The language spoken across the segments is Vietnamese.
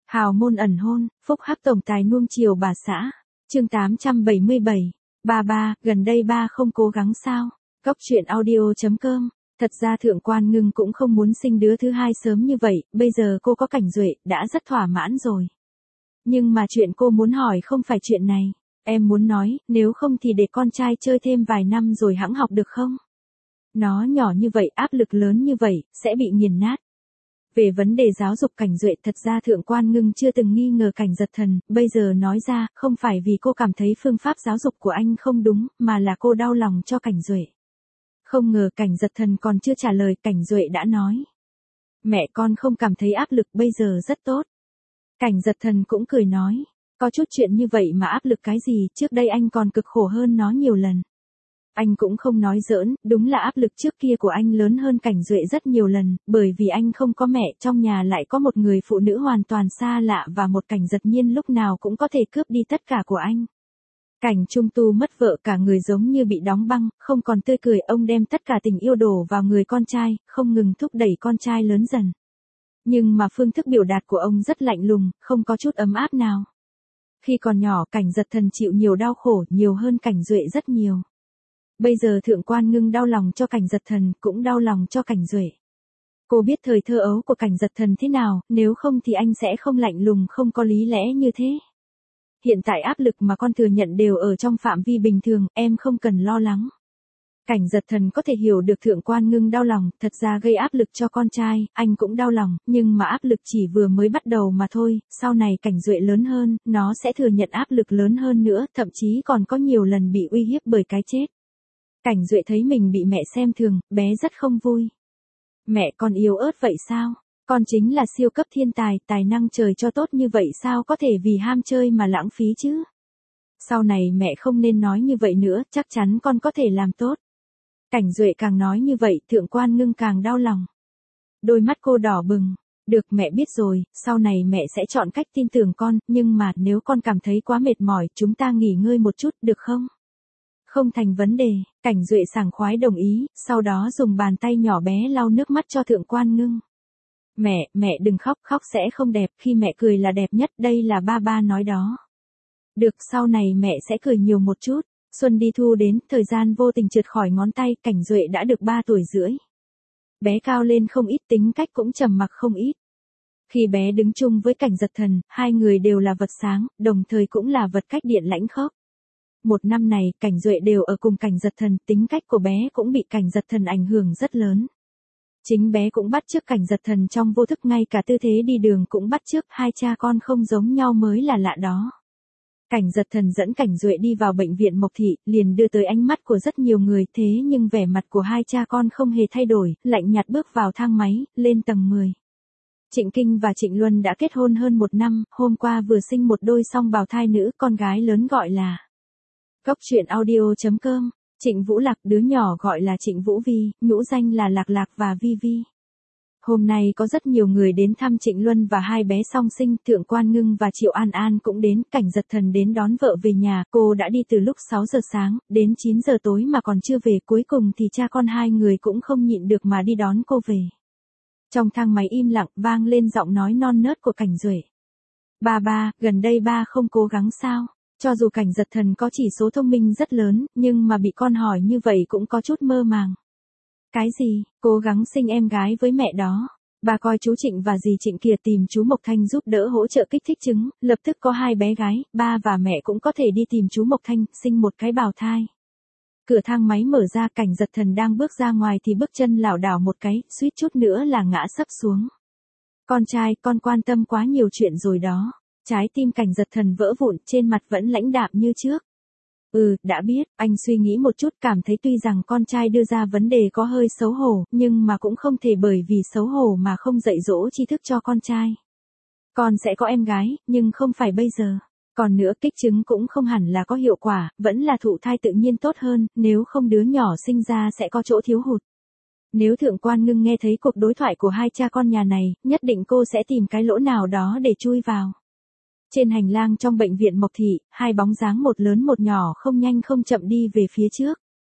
Hào môn ẩn hôn, phúc hắc tổng tài nuông chiều bà xã. Chương 877. Ba, gần đây ba không cố gắng sao? Góc truyện audio.com. Thật ra Thượng Quan Ngưng cũng không muốn sinh đứa thứ hai sớm như vậy, bây giờ cô có Cảnh Duệ, đã rất thỏa mãn rồi. Nhưng mà chuyện cô muốn hỏi không phải chuyện này. Em muốn nói, nếu không thì để con trai chơi thêm vài năm rồi hẵng học được không? Nó nhỏ như vậy, áp lực lớn như vậy, sẽ bị nghiền nát. Về vấn đề giáo dục Cảnh Duệ, thật ra Thượng Quan Ngưng chưa từng nghi ngờ Cảnh Giật Thần, bây giờ nói ra, không phải vì cô cảm thấy phương pháp giáo dục của anh không đúng, mà là cô đau lòng cho Cảnh Duệ. Không ngờ Cảnh Giật Thần còn chưa trả lời, Cảnh Duệ đã nói. Mẹ con không cảm thấy áp lực, bây giờ rất tốt. Cảnh Giật Thần cũng cười nói, có chút chuyện như vậy mà áp lực cái gì, trước đây anh còn cực khổ hơn nó nhiều lần. Anh cũng không nói giỡn, đúng là áp lực trước kia của anh lớn hơn Cảnh Duệ rất nhiều lần, bởi vì anh không có mẹ, trong nhà lại có một người phụ nữ hoàn toàn xa lạ và một Cảnh Giật Nhiên lúc nào cũng có thể cướp đi tất cả của anh. Cảnh Trung Tu mất vợ, cả người giống như bị đóng băng, không còn tươi cười, ông đem tất cả tình yêu đổ vào người con trai, không ngừng thúc đẩy con trai lớn dần. Nhưng mà phương thức biểu đạt của ông rất lạnh lùng, không có chút ấm áp nào. Khi còn nhỏ, Cảnh Giật Thần chịu nhiều đau khổ, nhiều hơn Cảnh Duệ rất nhiều. Bây giờ Thượng Quan Ngưng đau lòng cho Cảnh Giật Thần, cũng đau lòng cho Cảnh Duệ. Cô biết thời thơ ấu của Cảnh Giật Thần thế nào, nếu không thì anh sẽ không lạnh lùng, không có lý lẽ như thế. Hiện tại áp lực mà con thừa nhận đều ở trong phạm vi bình thường, em không cần lo lắng. Cảnh Giật Thần có thể hiểu được Thượng Quan Ngưng đau lòng, thật ra gây áp lực cho con trai, anh cũng đau lòng, nhưng mà áp lực chỉ vừa mới bắt đầu mà thôi, sau này Cảnh Duệ lớn hơn, nó sẽ thừa nhận áp lực lớn hơn nữa, thậm chí còn có nhiều lần bị uy hiếp bởi cái chết. Cảnh Duệ thấy mình bị mẹ xem thường, bé rất không vui. Mẹ con yếu ớt vậy sao? Con chính là siêu cấp thiên tài, tài năng trời cho tốt như vậy sao có thể vì ham chơi mà lãng phí chứ? Sau này mẹ không nên nói như vậy nữa, chắc chắn con có thể làm tốt. Cảnh Duệ càng nói như vậy, Thượng Quan Ngưng càng đau lòng. Đôi mắt cô đỏ bừng. Được, mẹ biết rồi, sau này mẹ sẽ chọn cách tin tưởng con, nhưng mà nếu con cảm thấy quá mệt mỏi, chúng ta nghỉ ngơi một chút, được không? Không thành vấn đề, Cảnh Duệ sảng khoái đồng ý, sau đó dùng bàn tay nhỏ bé lau nước mắt cho Thượng Quan Ngưng. Mẹ đừng khóc, khóc sẽ không đẹp, khi mẹ cười là đẹp nhất, đây là ba nói đó. Được, sau này mẹ sẽ cười nhiều một chút. Xuân đi thu đến, thời gian vô tình trượt khỏi ngón tay, Cảnh Duệ đã được 3 tuổi rưỡi. Bé cao lên không ít, tính cách cũng trầm mặc không ít. Khi bé đứng chung với Cảnh Giật Thần, hai người đều là vật sáng, đồng thời cũng là vật cách điện lãnh khốc. Một năm này, Cảnh Duệ đều ở cùng Cảnh Giật Thần, tính cách của bé cũng bị Cảnh Giật Thần ảnh hưởng rất lớn. Chính bé cũng bắt chước Cảnh Giật Thần trong vô thức, ngay cả tư thế đi đường cũng bắt chước, hai cha con không giống nhau mới là lạ đó. Cảnh Giật Thần dẫn Cảnh Duệ đi vào bệnh viện Mộc Thị, liền đưa tới ánh mắt của rất nhiều người, thế nhưng vẻ mặt của hai cha con không hề thay đổi, lạnh nhạt bước vào thang máy, lên tầng 10. Trịnh Kinh và Trịnh Luân đã kết hôn hơn 1 năm, hôm qua vừa sinh một đôi song bào thai nữ, con gái lớn gọi là Góc truyện audio.com, Trịnh Vũ Lạc, đứa nhỏ gọi là Trịnh Vũ Vi, nhũ danh là Lạc Lạc và Vi Vi. Hôm nay có rất nhiều người đến thăm Trịnh Luân và hai bé song sinh, Thượng Quan Ngưng và Triệu An An cũng đến, Cảnh Giật Thần đến đón vợ về nhà, cô đã đi từ lúc 6 giờ sáng, đến 9 giờ tối mà còn chưa về, cuối cùng thì cha con hai người cũng không nhịn được mà đi đón cô về. Trong thang máy im lặng, vang lên giọng nói non nớt của Cảnh Duệ. Ba, gần đây ba không cố gắng sao? Cho dù Cảnh Giật Thần có chỉ số thông minh rất lớn, nhưng mà bị con hỏi như vậy cũng có chút mơ màng. Cái gì, cố gắng sinh em gái với mẹ đó. Bà coi chú Trịnh và dì Trịnh kia tìm chú Mộc Thanh giúp đỡ hỗ trợ kích thích trứng, lập tức có 2 bé gái, ba và mẹ cũng có thể đi tìm chú Mộc Thanh, sinh một cái bào thai. Cửa thang máy mở ra, Cảnh Giật Thần đang bước ra ngoài thì bước chân lảo đảo một cái, suýt chút nữa là ngã sấp xuống. Con trai, con quan tâm quá nhiều chuyện rồi đó. Trái tim Cảnh Giật Thần vỡ vụn, trên mặt vẫn lãnh đạm như trước. Đã biết, anh suy nghĩ một chút, cảm thấy tuy rằng con trai đưa ra vấn đề có hơi xấu hổ, nhưng mà cũng không thể bởi vì xấu hổ mà không dạy dỗ tri thức cho con trai. Con sẽ có em gái, nhưng không phải bây giờ. Còn nữa, kích trứng cũng không hẳn là có hiệu quả, vẫn là thụ thai tự nhiên tốt hơn, nếu không đứa nhỏ sinh ra sẽ có chỗ thiếu hụt. Nếu Thượng Quan Ngưng nghe thấy cuộc đối thoại của hai cha con nhà này, nhất định cô sẽ tìm cái lỗ nào đó để chui vào. Trên hành lang trong bệnh viện Mộc Thị, 2 bóng dáng một lớn một nhỏ không nhanh không chậm đi về phía trước.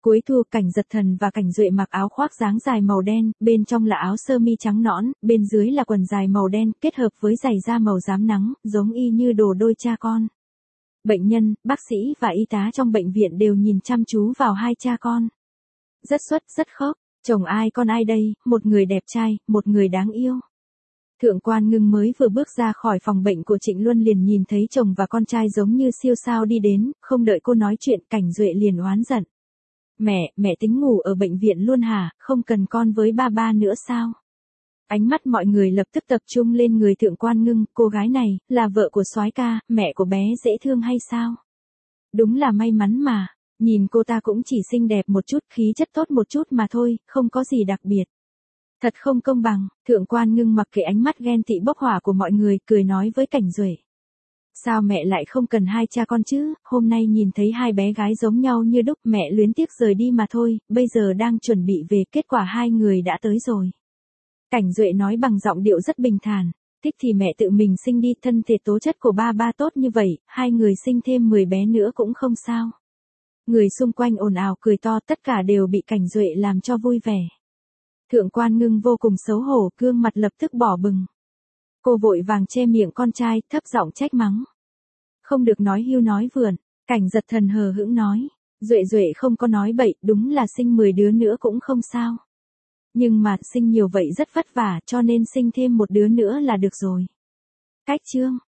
Cuối thu Cảnh Giật Thần và Cảnh Duệ mặc áo khoác dáng dài màu đen, bên trong là áo sơ mi trắng nõn, bên dưới là quần dài màu đen, kết hợp với giày da màu rám nắng, giống y như đồ đôi cha con. Bệnh nhân, bác sĩ và y tá trong bệnh viện đều nhìn chăm chú vào hai cha con. Rất xuất, rất khớp, chồng ai con ai đây, một người đẹp trai, một người đáng yêu. Thượng quan Ngưng mới vừa bước ra khỏi phòng bệnh của Trịnh Luân liền nhìn thấy chồng và con trai giống như siêu sao đi đến, không đợi cô nói chuyện Cảnh Duệ liền oán giận. Mẹ tính ngủ ở bệnh viện luôn hả, không cần con với ba nữa sao? Ánh mắt mọi người lập tức tập trung lên người Thượng quan Ngưng, cô gái này, là vợ của soái ca, mẹ của bé dễ thương hay sao? Đúng là may mắn mà, nhìn cô ta cũng chỉ xinh đẹp một chút, khí chất tốt một chút mà thôi, không có gì đặc biệt. Thật không công bằng, Thượng quan Ngưng mặc kệ ánh mắt ghen tị bốc hỏa của mọi người, cười nói với Cảnh Duệ. Sao mẹ lại không cần hai cha con chứ, hôm nay nhìn thấy hai bé gái giống nhau như đúc, mẹ luyến tiếc rời đi mà thôi, bây giờ đang chuẩn bị về, kết quả hai người đã tới rồi. Cảnh Duệ nói bằng giọng điệu rất bình thản, thích thì mẹ tự mình sinh đi, thân thể tố chất của ba tốt như vậy, hai người sinh thêm 10 bé nữa cũng không sao. Người xung quanh ồn ào cười to, tất cả đều bị Cảnh Duệ làm cho vui vẻ. Thượng quan Ngưng vô cùng xấu hổ, gương mặt lập tức đỏ bừng. Cô vội vàng che miệng con trai, thấp giọng trách mắng. Không được nói hưu nói vượn, Cảnh Giật Thần hờ hững nói. Duệ không có nói bậy, đúng là sinh 10 đứa nữa cũng không sao. Nhưng mà sinh nhiều vậy rất vất vả, cho nên sinh thêm một đứa nữa là được rồi. Cách chương.